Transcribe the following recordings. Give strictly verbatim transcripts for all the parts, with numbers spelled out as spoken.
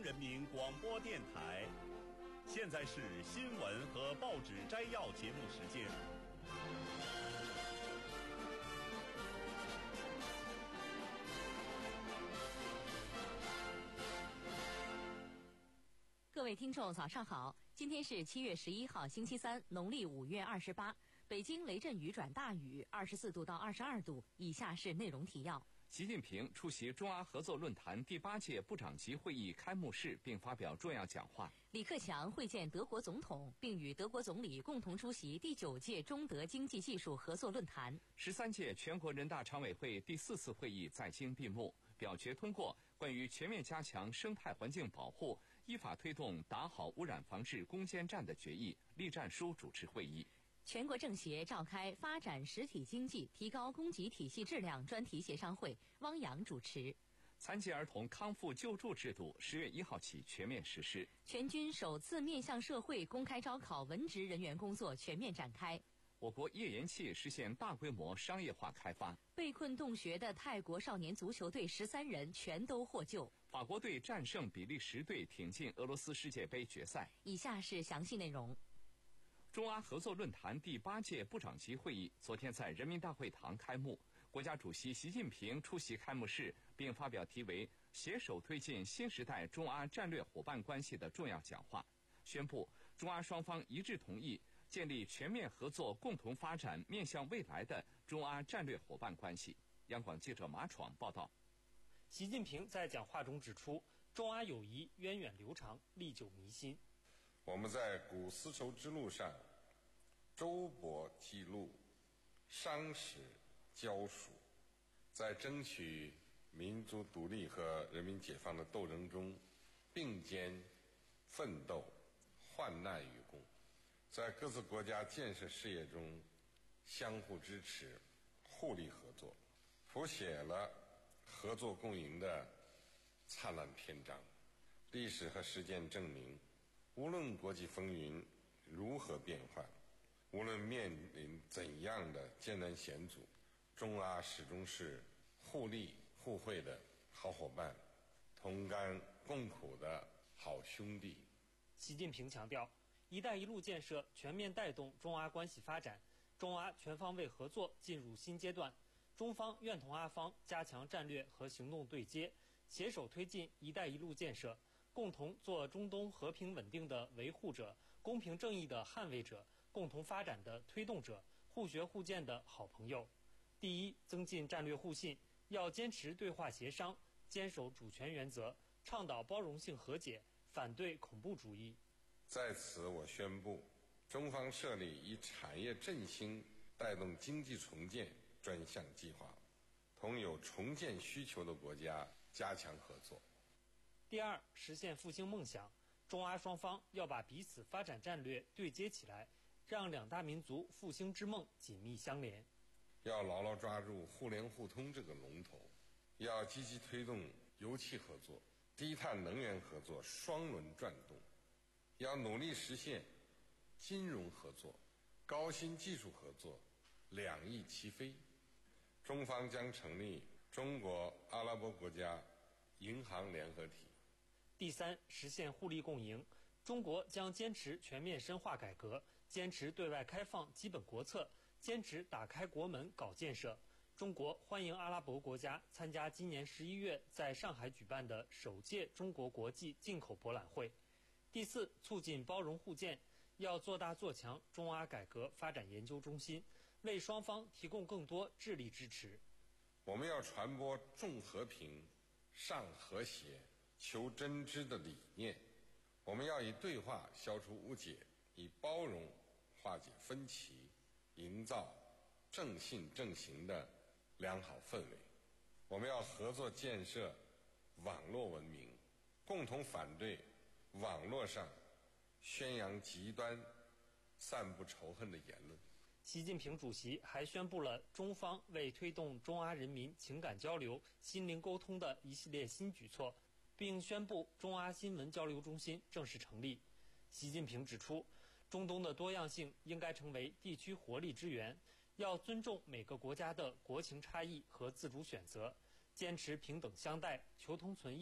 央人民广播电台。现在是新闻和报纸摘要节目时间。 各位听众早上好，今天是七月十一号星期三，农历五月二十八，北京雷阵雨转大雨，二十四度到二十二度。以下是内容提要。 习近平出席中阿合作论坛第八届部长级会议开幕式并发表重要讲话。 李克强会见德国总统，并与德国总理共同出席第九届中德经济技术合作论坛。 十三届全国人大常委会第四次会议在京闭幕，表决通过关于全面加强生态环境保护、依法推动打好污染防治攻坚战的决议。栗战书主持会议。 全国政协召开发展实体经济、提高供给体系质量专题协商会，汪洋主持。 残疾儿童康复救助制度十月一号起全面实施。 全军首次面向社会公开招考文职人员工作全面展开。 我国页岩气实现大规模商业化开发。 被困洞穴的泰国少年足球队十三人全都获救。 法国队战胜比利时队，挺进俄罗斯世界杯决赛。 以下是详细内容。 中阿合作论坛第八届部长级会议昨天在人民大会堂开幕，国家主席习近平出席开幕式，并发表题为“携手推进新时代中阿战略伙伴关系”的重要讲话，宣布中阿双方一致同意建立全面合作、共同发展、面向未来的中阿战略伙伴关系。央广记者马闯报道。 习近平在讲话中指出，中阿友谊源远流长，历久弥新。 我们在古丝绸之路上周勃记录，商史交属，在争取民族独立和人民解放的斗争中并肩奋斗，患难与共，在各自国家建设事业中相互支持，互利合作，谱写了合作共赢的灿烂篇章。历史和实践证明，无论国际风云如何变幻，无论面临怎样的艰难险阻，中阿始终是互利互惠的好伙伴，同甘共苦的好兄弟。 习近平强调，一带一路建设全面带动中阿关系发展，中阿全方位合作进入新阶段，中方愿同阿方加强战略和行动对接，携手推进一带一路建设，共同做中东和平稳定的维护者、公平正义的捍卫者、共同发展的推动者、互学互鉴的好朋友。第一，增进战略互信，要坚持对话协商，坚守主权原则，倡导包容性和解，反对恐怖主义。 在此，我宣布，中方设立以产业振兴带动经济重建专项计划，同有重建需求的国家加强合作。 第二，实现复兴梦想，中阿双方要把彼此发展战略对接起来，让两大民族复兴之梦紧密相连。 要牢牢抓住互联互通这个龙头，要积极推动油气合作、低碳能源合作双轮转动，要努力实现金融合作、高新技术合作两翼齐飞。中方将成立中国阿拉伯国家银行联合体。 第三，实现互利共赢，中国将坚持全面深化改革，坚持对外开放基本国策，坚持打开国门搞建设。中国欢迎阿拉伯国家参加今年十一月在上海举办的首届中国国际进口博览会。第四，促进包容互鉴，要做大做强中阿改革发展研究中心，为双方提供更多智力支持。 我们要传播重和平、尚和谐、求真知的理念，我们要以对话消除误解，以包容化解分歧，营造正信正行的良好氛围。我们要合作建设网络文明，共同反对网络上宣扬极端、散布仇恨的言论。 习近平主席还宣布了中方为推动中阿人民情感交流、心灵沟通的一系列新举措，并宣布中阿新闻交流中心正式成立。习近平指出，中东的多样性应该成为地区活力之源，要尊重每个国家的国情差异和自主选择，坚持平等相待、求同存异，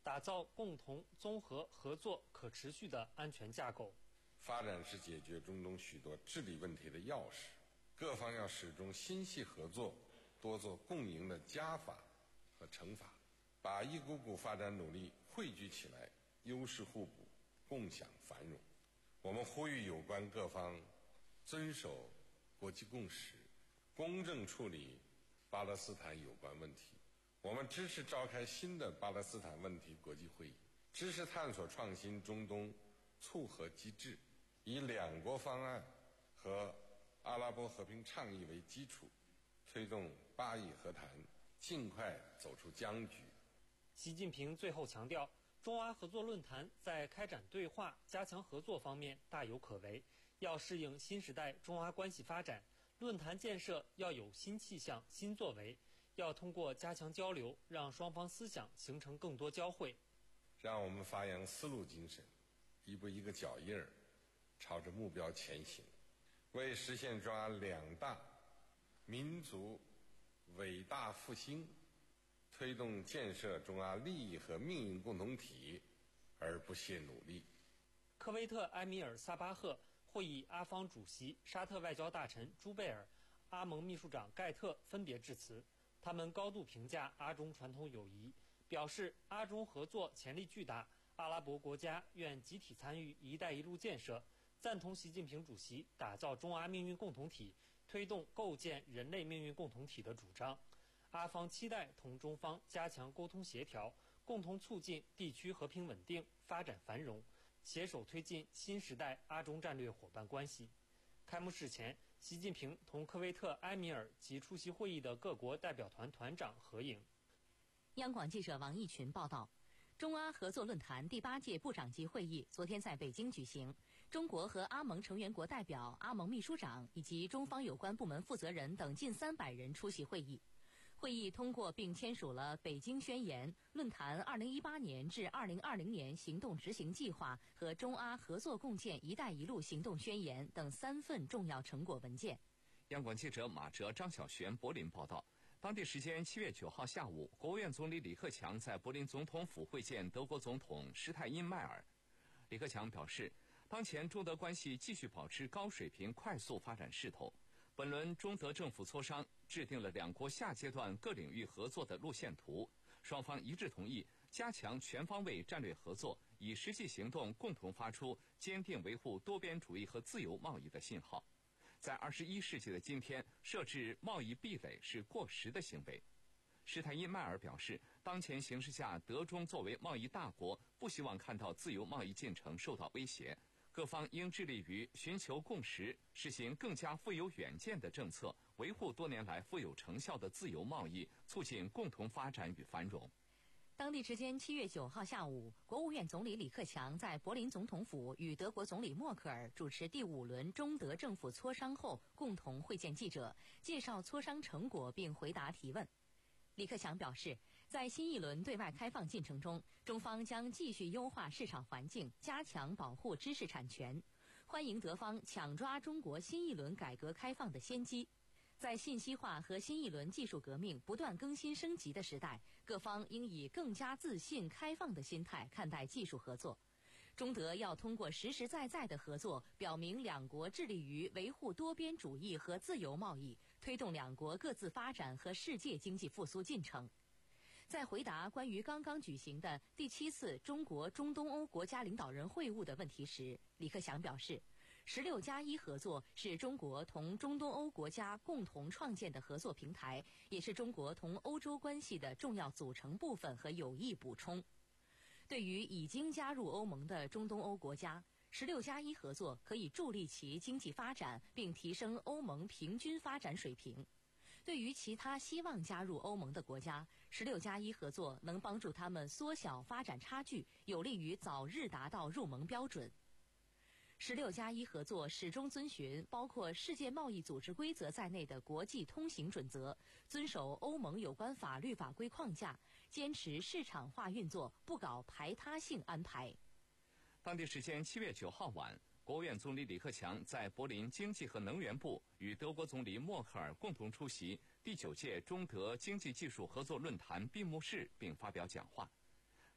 打造共同、综合、合作、可持续的安全架构。 发展是解决中东许多治理问题的钥匙，各方要始终心系合作，多做共赢的加法和乘法，把一股股发展努力汇聚起来，优势互补，共享繁荣。我们呼吁有关各方遵守国际共识，公正处理巴勒斯坦有关问题。我们支持召开新的巴勒斯坦问题国际会议，支持探索创新中东促和机制，以两国方案和阿拉伯和平倡议为基础，推动巴以和谈尽快走出僵局。 习近平最后强调，中阿合作论坛在开展对话、加强合作方面大有可为，要适应新时代中阿关系发展，论坛建设要有新气象、新作为，要通过加强交流，让双方思想形成更多交汇。 让我们发扬丝路精神，一步一个脚印儿，朝着目标前行，为实现中阿两大民族伟大复兴，推动建设中阿利益和命运共同体而不懈努力。 科威特埃米尔萨巴赫会议阿方主席沙特外交大臣朱贝尔、阿盟秘书长盖特分别致辞，他们高度评价阿中传统友谊，表示阿中合作潜力巨大，阿拉伯国家愿集体参与“一带一路”建设，赞同习近平主席打造中阿命运共同体，推动构建人类命运共同体的主张。阿方期待同中方加强沟通协调，共同促进地区和平稳定、发展繁荣，携手推进新时代阿中战略伙伴关系。开幕式前，习近平同科威特埃米尔及出席会议的各国代表团团长合影。 央广记者王义群报道，中阿合作论坛第八届部长级会议昨天在北京举行，中国和阿盟成员国代表、阿盟秘书长以及中方有关部门负责人等近三百人出席会议。会议通过并签署了《北京宣言》、论坛二零一八年至二零二零年行动执行计划和中阿合作共建“一带一路”行动宣言等三份重要成果文件。 央广记者马哲、张小璇柏林报道。当地时间七月九号下午，国务院总理李克强在柏林总统府会见德国总统施泰因迈尔。李克强表示，当前中德关系继续保持高水平快速发展势头。本轮中德政府磋商制定了两国下阶段各领域合作的路线图，双方一致同意加强全方位战略合作，以实际行动共同发出坚定维护多边主义和自由贸易的信号。在二十一世纪的今天，设置贸易壁垒是过时的行为。施泰因迈尔表示，当前形势下，德中作为贸易大国，不希望看到自由贸易进程受到威胁。各方应致力于寻求共识，实行更加富有远见的政策，维护多年来富有成效的自由贸易，促进共同发展与繁荣。 当地时间七月九号下午，国务院总理李克强在柏林总统府与德国总理默克尔主持第五轮中德政府磋商后，共同会见记者，介绍磋商成果并回答提问。李克强表示，在新一轮对外开放进程中，中方将继续优化市场环境，加强保护知识产权，欢迎德方抢抓中国新一轮改革开放的先机。在信息化和新一轮技术革命不断更新升级的时代，各方应以更加自信、开放的心态看待技术合作。中德要通过实实在在的合作，表明两国致力于维护多边主义和自由贸易，推动两国各自发展和世界经济复苏进程。在回答关于刚刚举行的第七次中国中东欧国家领导人会晤的问题时，李克强表示，十六加一合作是中国同中东欧国家共同创建的合作平台，也是中国同欧洲关系的重要组成部分和有益补充。对于已经加入欧盟的中东欧国家，十六加一合作可以助力其经济发展，并提升欧盟平均发展水平。对于其他希望加入欧盟的国家，十六加一合作能帮助他们缩小发展差距，有利于早日达到入盟标准。十六加一合作始终遵循包括世界贸易组织规则在内的国际通行准则，遵守欧盟有关法律法规框架，坚持市场化运作，不搞排他性安排。 当地时间七月九号晚，国务院总理李克强在柏林经济和能源部与德国总理默克尔共同出席第九届中德经济技术合作论坛闭幕式并发表讲话。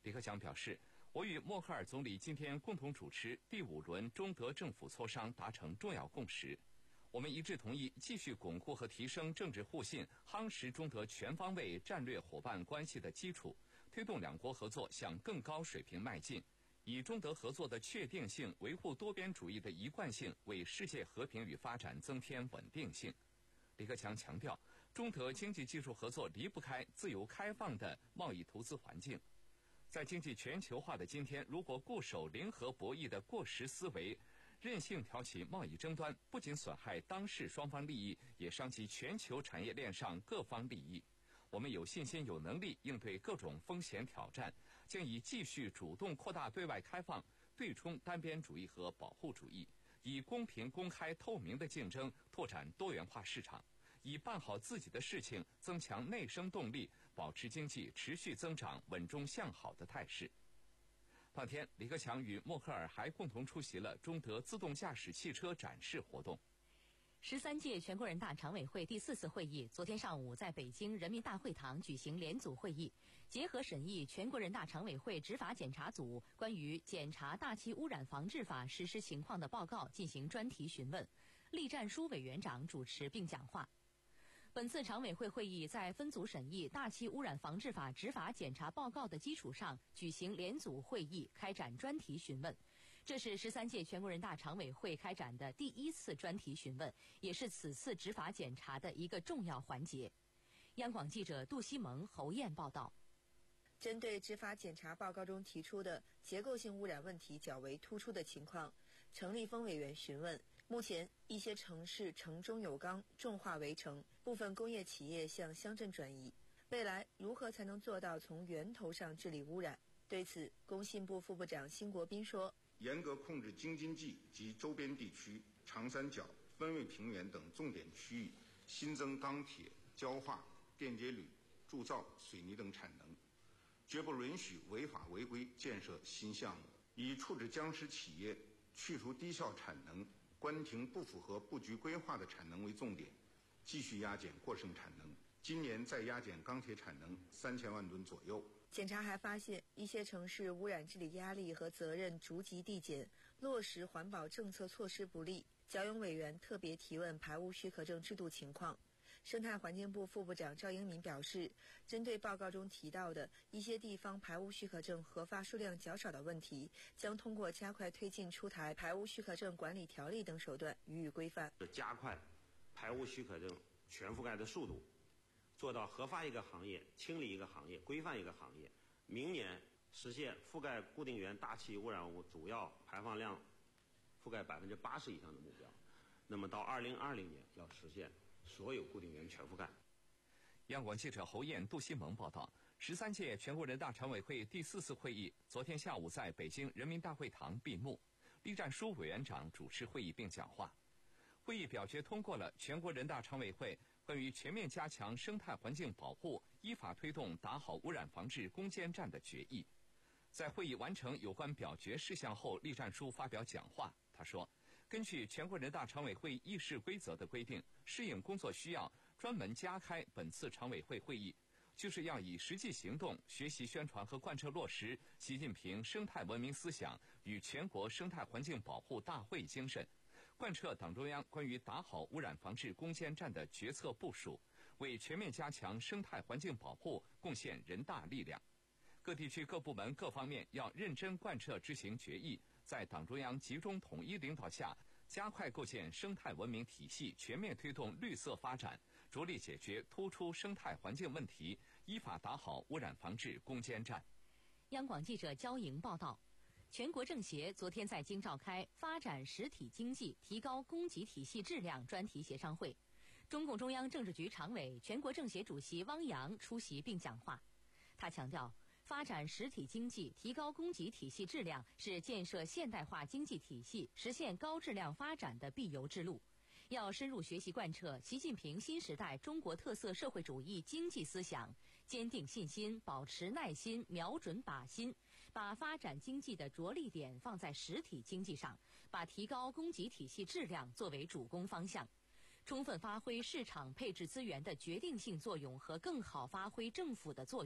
李克强表示，我与默克尔总理今天共同主持第五轮中德政府磋商，达成重要共识。我们一致同意继续巩固和提升政治互信，夯实中德全方位战略伙伴关系的基础，推动两国合作向更高水平迈进，以中德合作的确定性、维护多边主义的一贯性，为世界和平与发展增添稳定性。李克强强调，中德经济技术合作离不开自由开放的贸易投资环境。在经济全球化的今天，如果固守零和博弈的过时思维，任性挑起贸易争端，不仅损害当事双方利益，也伤及全球产业链上各方利益。我们有信心、有能力应对各种风险挑战，将以继续主动扩大对外开放，对冲单边主义和保护主义，以公平、公开、透明的竞争拓展多元化市场，以办好自己的事情增强内生动力，保持经济持续增长稳中向好的态势。当天，李克强与默克尔还共同出席了中德自动驾驶汽车展示活动。 十三届全国人大常委会第四次会议昨天上午在北京人民大会堂举行联组会议，结合审议全国人大常委会执法检查组关于检查大气污染防治法实施情况的报告进行专题询问。栗战书委员长主持并讲话。本次常委会会议在分组审议大气污染防治法执法检查报告的基础上，举行联组会议，开展专题询问。这是十三届全国人大常委会开展的第一次专题询问，也是此次执法检查的一个重要环节。央广记者杜西蒙、侯燕报道。 针对执法检查报告中提出的结构性污染问题较为突出的情况，程立峰委员询问：目前一些城市城中有缸，重化围城，部分工业企业向乡镇转移，未来如何才能做到从源头上治理污染？对此，工信部副部长辛国斌说： 严格控制京津冀及周边地区、长三角、分位平原等重点区域新增钢铁、焦化、电解铝、铸造、水泥等产能，绝不允许违法违规建设新项目，以处置僵尸企业、去除低效产能、关停不符合布局规划的产能为重点，继续压减过剩产能。今年再压减钢铁产能三千万吨左右。 检查还发现，一些城市污染治理压力和责任逐级递减，落实环保政策措施不力。蒋勇委员特别提问排污许可证制度情况。生态环境部副部长赵英民表示，针对报告中提到的一些地方排污许可证核发数量较少的问题，将通过加快推进出台排污许可证管理条例等手段予以规范。 加快排污许可证全覆盖的速度，做到核发一个行业、清理一个行业、规范一个行业。明年实现覆盖固定源大气污染物主要排放量覆盖百分之八十以上的目标。那么到二零二零年要实现所有固定源全覆盖。 央广记者侯燕、杜西蒙报道。十三届全国人大常委会第四次会议昨天下午在北京人民大会堂闭幕，栗战书委员长主持会议并讲话。会议表决通过了全国人大常委会关于全面加强生态环境保护、依法推动打好污染防治攻坚战的决议。在会议完成有关表决事项后，栗战书发表讲话，他说：根据全国人大常委会议事规则的规定，适应工作需要，专门加开本次常委会会议，就是要以实际行动学习宣传和贯彻落实习近平生态文明思想与全国生态环境保护大会精神，贯彻党中央关于打好污染防治攻坚战的决策部署，为全面加强生态环境保护贡献人大力量。各地区各部门各方面要认真贯彻执行决议，在党中央集中统一领导下，加快构建生态文明体系，全面推动绿色发展，着力解决突出生态环境问题，依法打好污染防治攻坚战。 央广记者焦莹报道。全国政协昨天在京召开发展实体经济、提高供给体系质量专题协商会，中共中央政治局常委、全国政协主席汪洋出席并讲话。他强调，发展实体经济、提高供给体系质量是建设现代化经济体系、实现高质量发展的必由之路。要深入学习贯彻习近平新时代中国特色社会主义经济思想，坚定信心，保持耐心，瞄准靶心，把发展经济的着力点放在实体经济上，把提高供给体系质量作为主攻方向，充分发挥市场配置资源的决定性作用和更好发挥政府的作用，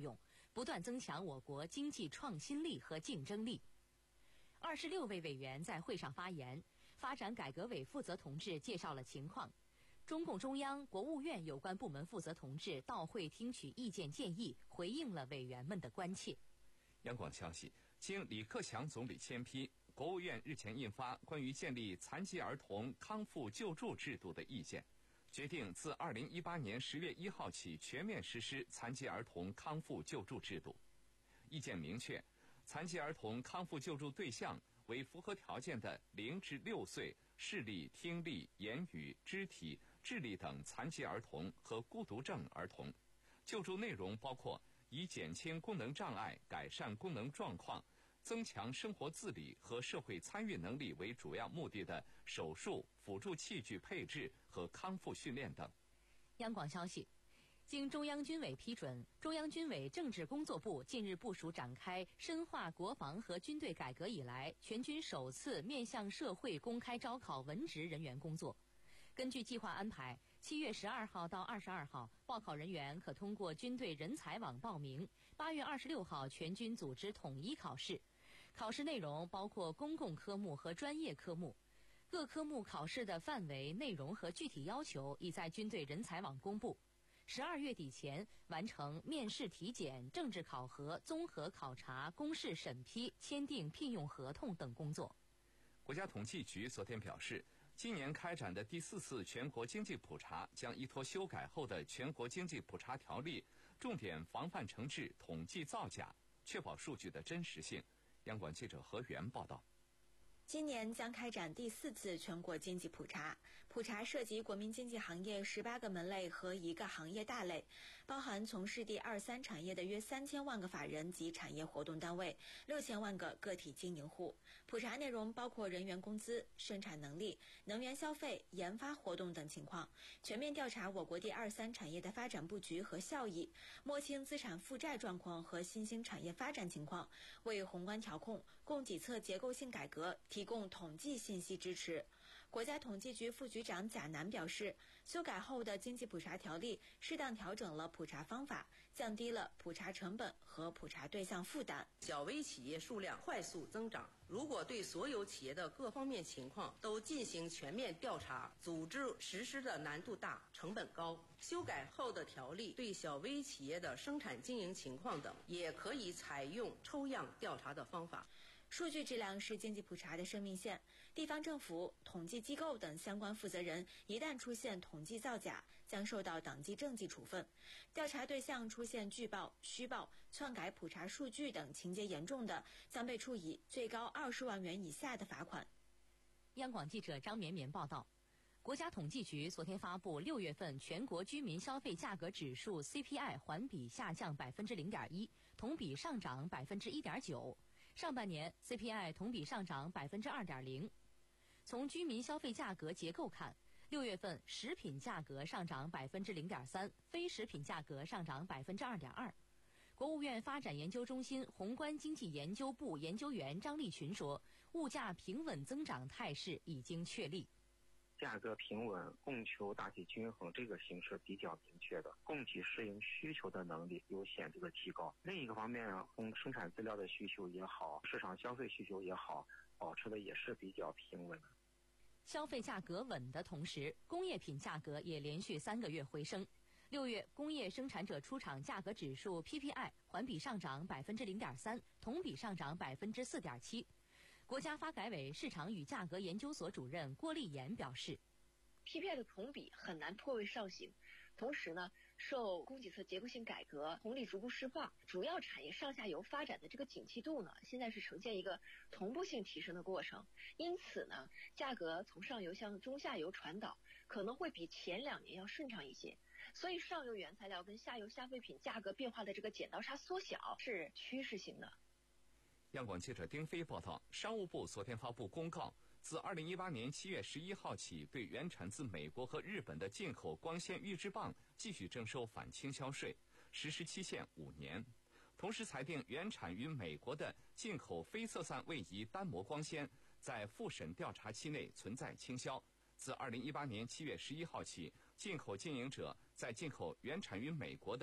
不断增强我国经济创新力和竞争力。二十六位委员在会上发言，发展改革委负责同志介绍了情况。中共中央、国务院有关部门负责同志到会听取意见建议，回应了委员们的关切。 央广消息，经李克强总理签批，国务院日前印发关于建立残疾儿童康复救助制度的意见，决定自二零一八年十月一号起全面实施残疾儿童康复救助制度。意见明确，残疾儿童康复救助对象为符合条件的零至六岁视力、听力、言语、肢体、智力等残疾儿童和孤独症儿童。救助内容包括以减轻功能障碍、改善功能状况、增强生活自理和社会参与能力为主要目的的手术、辅助器具配置和康复训练等。 央广消息，经中央军委批准，中央军委政治工作部近日部署展开深化国防和军队改革以来全军首次面向社会公开招考文职人员工作。根据计划安排，七月十二号到二十二号，报考人员可通过军队人才网报名；八月二十六号，全军组织统一考试。考试内容包括公共科目和专业科目，各科目考试的范围、内容和具体要求已在军队人才网公布。十二月底前完成面试体检、政治考核、综合考察、公示审批、签订聘用合同等工作。 国家统计局昨天表示，今年开展的第四次全国经济普查将依托修改后的《全国经济普查条例》，重点防范惩治统计造假，确保数据的真实性。央广记者何源报道。 今年将开展第四次全国经济普查，普查涉及国民经济行业十八个门类和一个行业大类，包含从事第二三产业的约三千万个法人及产业活动单位，六千万个个体经营户。普查内容包括人员工资、生产能力、能源消费、研发活动等情况，全面调查我国第二三产业的发展布局和效益，摸清资产负债状况和新兴产业发展情况，为宏观调控、供给侧结构性改革提供统计信息支持。国家统计局副局长贾南表示，修改后的经济普查条例适当调整了普查方法，降低了普查成本和普查对象负担。 小微企业数量快速增长，如果对所有企业的各方面情况都进行全面调查，组织实施的难度大，成本高。修改后的条例对小微企业的生产经营情况等，也可以采用抽样调查的方法。 数据质量是经济普查的生命线，地方政府、统计机构等相关负责人一旦出现统计造假，将受到党纪政纪处分。调查对象出现拒报、虚报、篡改普查数据等情节严重的，将被处以最高二十万元以下的罚款。 央广记者张绵绵报道。国家统计局昨天发布六月份全国居民消费价格指数 C P I 环比下降百分之零点一，同比上涨百分之一点九。上半年 C P I 同比上涨百分之二点零。从居民消费价格结构看，六月份食品价格上涨百分之零点三，非食品价格上涨百分之二点二。国务院发展研究中心宏观经济研究部研究员张立群说，物价平稳增长态势已经确立。 价格平稳、供求大体均衡这个形势比较明确的，供给适应需求的能力有显著的提高。另一个方面，从生产资料的需求也好，市场消费需求也好，保持的也是比较平稳的。 消费价格稳的同时，工业品价格也连续三个月回升。六月工业生产者出厂价格指数 P P I 环比上涨百分之零点三，同比上涨百分之四点七。国家发改委市场与价格研究所主任郭丽妍表示 ，P P I 的同比很难破位上行，同时呢，受供给侧结构性改革、红利逐步释放，主要产业上下游发展的这个景气度呢，现在是呈现一个同步性提升的过程。因此呢，价格从上游向中下游传导，可能会比前两年要顺畅一些。所以，上游原材料跟下游消费品价格变化的这个剪刀差缩小是趋势性的。 央广记者丁飞报道，商务部昨天发布公告，自二零一八年七月十一号起，对原产自美国和日本的进口光纤预制棒继续征收反倾销税，实施期限五年。同时裁定原产于美国的进口非测算位移单模光纤在复审调查期内存在倾销。自二零一八年七月十一号起，进口经营者在进口原产于美国的非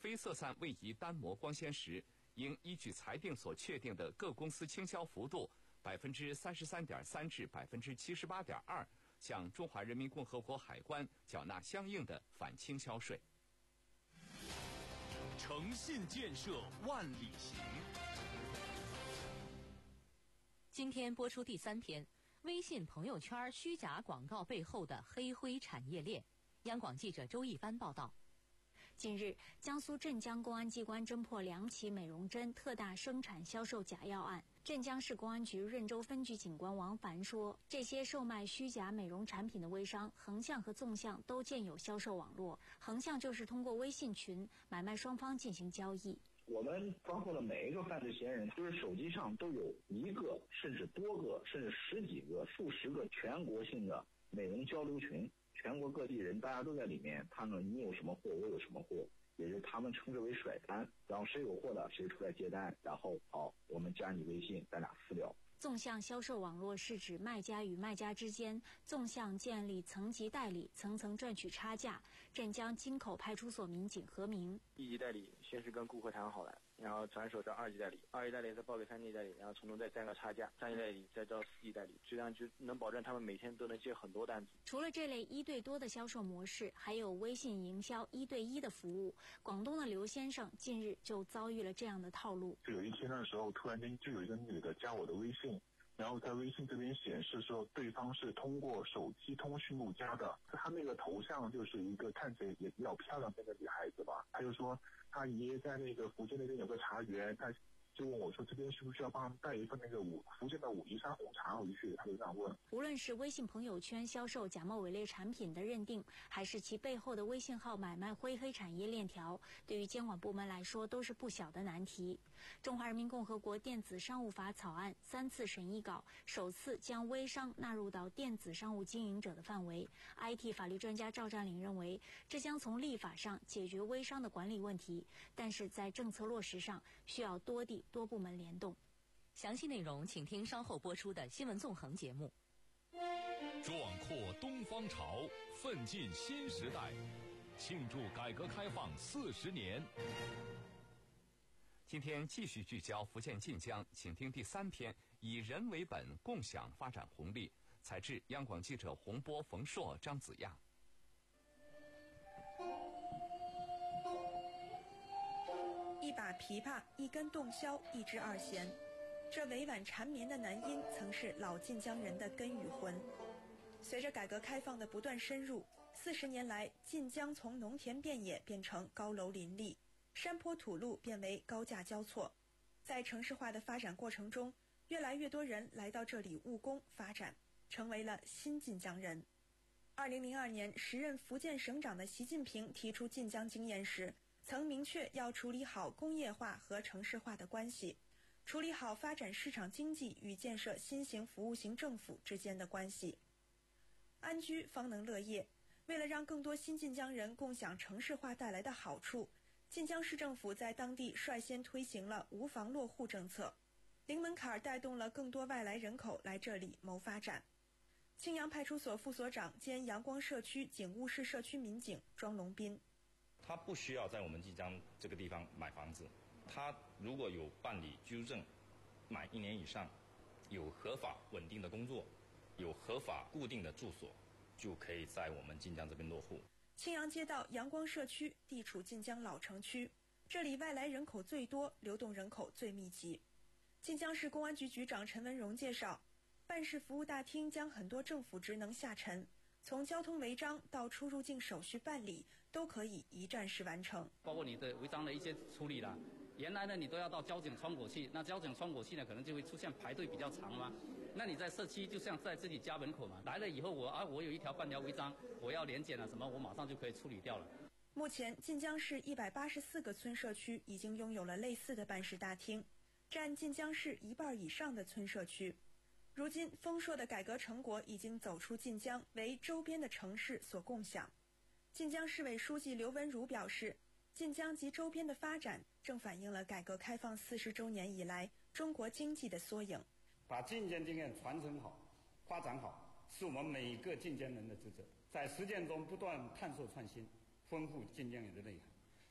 非色散位移单膜光纤时，应依据裁定所确定的各公司倾销幅度百分之三十三点三至百分之七十八点二，向中华人民共和国海关缴纳相应的反倾销税。 诚信建设万里行。 今天播出第三篇，微信朋友圈虚假广告背后的黑灰产业链。央广记者周一帆报道。 近日，江苏镇江公安机关侦破两起美容针特大生产销售假药案。镇江市公安局润州分局警官王凡说，这些售卖虚假美容产品的微商，横向和纵向都建有销售网络。横向就是通过微信群，买卖双方进行交易。 我们抓获的每一个犯罪嫌疑人，就是手机上都有一个，甚至多个，甚至十几个、数十个全国性的美容交流群。全国各地人大家都在里面，他们你有什么货，我有什么货，也是他们称之为甩单，然后谁有货的谁出来接单，然后好，我们加你微信，咱俩私聊。 纵向销售网络是指卖家与卖家之间纵向建立层级代理，层层赚取差价。镇江金口派出所民警何明： 一级代理先是跟顾客谈好了，然后转手到二级代理，二级代理再报给三级代理，然后从中再占个差价，三级代理再招四级代理，这样就能保证他们每天都能接很多单子。 除了这类一对多的销售模式，还有微信营销一对一的服务。广东的刘先生近日就遭遇了这样的套路。 就有一天的时候，突然间就有一个女的加我的微信，然后在微信这边显示说对方是通过手机通讯录加的，她那个头像就是一个看起来也比较漂亮的那个女孩子吧，她就说她爷爷在那个福建那边有个茶园，她就问我说这边需不需要帮他们带一份那个五福建的武夷山红茶回去，他就这样问。 无论是微信朋友圈销售假冒伪劣产品的认定，还是其背后的微信号买卖灰黑产业链条，对于监管部门来说都是不小的难题。中华人民共和国电子商务法草案三次审议稿，首次将微商纳入到电子商务经营者的范围。I T 法律专家赵占领认为，这将从立法上解决微商的管理问题，但是在政策落实上需要多地多部门联动。 详细内容请听稍后播出的新闻纵横节目。 壮阔东方潮，奋进新时代，庆祝改革开放四十年。 今天继续聚焦福建晋江，请听第三篇：以人为本，共享发展红利。采制央广记者洪波、冯硕、张子亚。 一把琵琶，一根洞箫，一支二弦，这委婉缠绵的男音曾是老晋江人的根与魂。随着改革开放的不断深入，四十年来，晋江从农田遍野变成高楼林立，山坡土路变为高架交错。在城市化的发展过程中，越来越多人来到这里务工发展，成为了新晋江人。二零零二年，时任福建省长的习近平提出晋江经验时，曾明确要处理好工业化和城市化的关系，处理好发展市场经济与建设新型服务型政府之间的关系。安居方能乐业，为了让更多新晋江人共享城市化带来的好处，晋江市政府在当地率先推行了无房落户政策，零门槛带动了更多外来人口来这里谋发展。青阳派出所副所长兼阳光社区警务室社区民警庄龙斌。 他不需要在我们晋江这个地方买房子，他如果有办理居住证，满一年以上，有合法稳定的工作，有合法固定的住所，就可以在我们晋江这边落户。 青阳街道阳光社区地处晋江老城区，这里外来人口最多，流动人口最密集。晋江市公安局局长陈文荣介绍，办事服务大厅将很多政府职能下沉，从交通违章到出入境手续办理都可以一站式完成， 包括你的违章的一些处理啦。原来呢，你都要到交警窗口去，那交警窗口去呢，可能就会出现排队比较长嘛。那你在社区就像在自己家门口嘛，来了以后我啊，我有一条半条违章，我要联检了什么，我马上就可以处理掉了。 目前，晋江市一百八十四个村社区已经拥有了类似的办事大厅，占晋江市一半以上的村社区。如今，丰硕的改革成果已经走出晋江，为周边的城市所共享。晋江市委书记刘文如表示，晋江及周边的发展正反映了改革开放四十周年以来中国经济的缩影。 把晋江经验传承好、发展好，是我们每一个晋江人的职责。在实践中不断探索创新，丰富晋江人的内涵，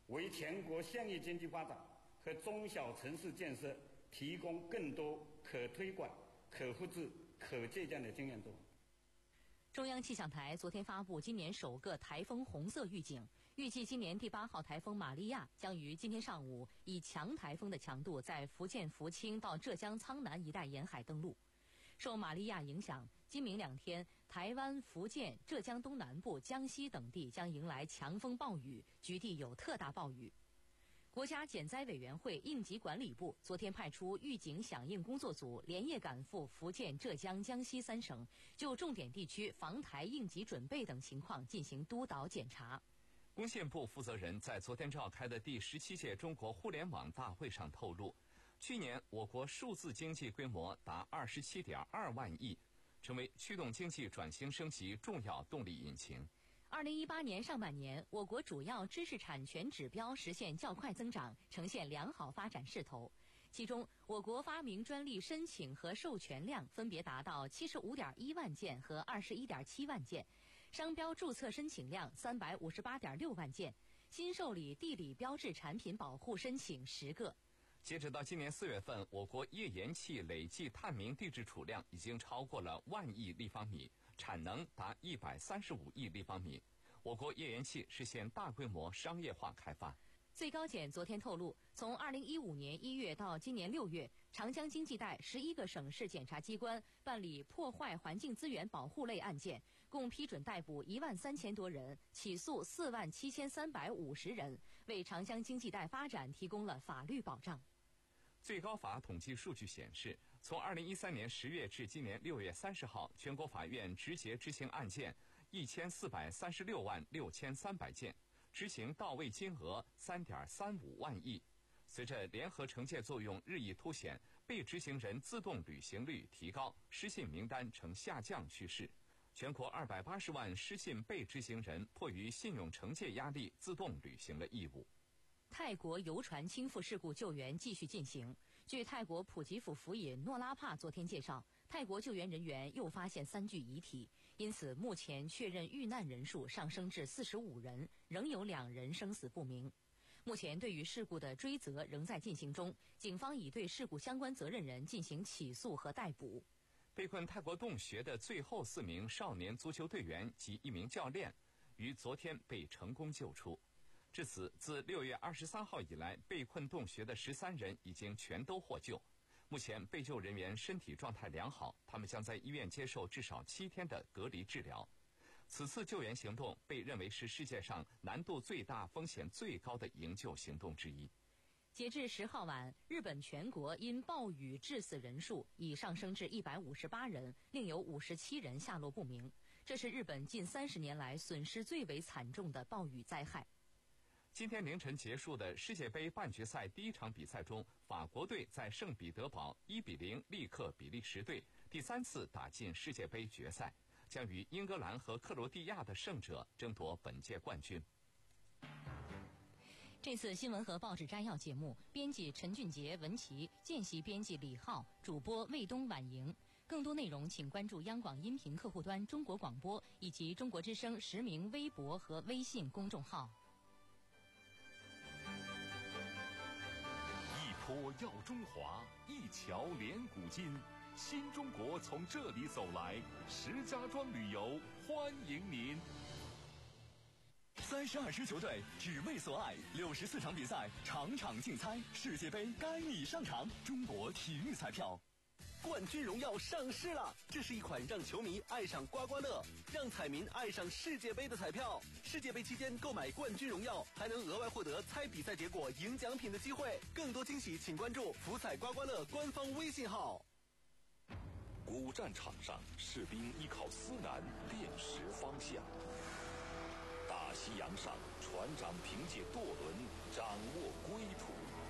为全国县域经济发展和中小城市建设提供更多可推广、可复制、可借鉴的经验作。 中央气象台昨天发布今年首个台风红色预警，预计今年第八号台风玛利亚将于今天上午以强台风的强度在福建福清到浙江苍南一带沿海登陆。受玛利亚影响，今明两天，台湾、福建、浙江东南部、江西等地将迎来强风暴雨，局地有特大暴雨。国家减灾委员会应急管理部昨天派出预警响应工作组，连夜赶赴福建、浙江、江西三省，就重点地区防台应急准备等情况进行督导检查。 工信部负责人在昨天召开的第十七届中国互联网大会上透露，去年我国数字经济规模达二十七点二万亿，成为驱动经济转型升级重要动力引擎。 二零一八年上半年，我国主要知识产权指标实现较快增长，呈现良好发展势头。其中，我国发明专利申请和授权量分别达到七十五点一万件和二十一点七万件，商标注册申请量三百五十八点六万件，新受理地理标志产品保护申请十个。 截止到今年四月份，我国页岩气累计探明地质储量已经超过了万亿立方米，产能达一百三十五亿立方米。我国页岩气实现大规模商业化开发。 最高检昨天透露，从二零一五年一月到今年六月，长江经济带十一个省市检察机关办理破坏环境资源保护类案件，共批准逮捕一万三千多人，起诉四万七千三百五十人，为长江经济带发展提供了法律保障。 最高法统计数据显示，从二零一三年十月至今年六月三十号，全国法院直接执行案件一千四百三十六万六千三百件，执行到位金额三点三五万亿。随着联合惩戒作用日益凸显，被执行人自动履行率提高，失信名单呈下降趋势。全国二百八十万失信被执行人迫于信用惩戒压力，自动履行了义务。 泰国游船倾覆事故救援继续进行。据泰国普吉府府尹诺拉帕昨天介绍，泰国救援人员又发现三具遗体，因此目前确认遇难人数上升至四十五人，仍有两人生死不明。目前对于事故的追责仍在进行中，警方已对事故相关责任人进行起诉和逮捕。 被困泰国洞穴的最后四名少年足球队员及一名教练，于昨天被成功救出。至此，自六月二十三号以来，被困洞穴的十三人已经全都获救。目前被救人员身体状态良好，他们将在医院接受至少七天的隔离治疗。此次救援行动被认为是世界上难度最大、风险最高的营救行动之一。 截至十号晚，日本全国因暴雨致死人数已上升至一百五十八人，另有五十七人下落不明。这是日本近三十年来损失最为惨重的暴雨灾害。 今天凌晨结束的世界杯半决赛第一场比赛中，法国队在圣彼得堡一比零力克比利时队，第三次打进世界杯决赛，将与英格兰和克罗地亚的胜者争夺本届冠军。 这次新闻和报纸摘要节目，编辑陈俊杰、文琪，见习编辑李浩，主播魏东、婉莹。更多内容请关注央广音频客户端中国广播以及中国之声实名微博和微信公众号。 一坡耀中华，一桥连古今，新中国从这里走来。石家庄旅游欢迎您。 三十二支球队只为所爱，六十四场比赛，场场竞猜，世界杯该你上场。中国体育彩票。 冠军荣耀上市了，这是一款让球迷爱上刮刮乐，让彩民爱上世界杯的彩票。世界杯期间购买冠军荣耀，还能额外获得猜比赛结果赢奖品的机会。更多惊喜，请关注福彩刮刮乐官方微信号。 古战场上，士兵依靠思南辨识方向；大西洋上，船长凭借舵轮掌握归途。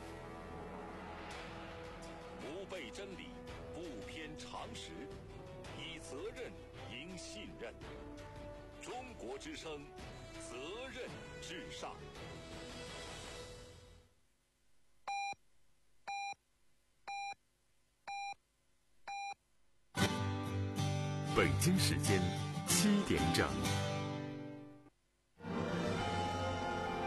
不背真理，不偏常识，以责任赢信任。中国之声，责任至上。 北京时间七点整。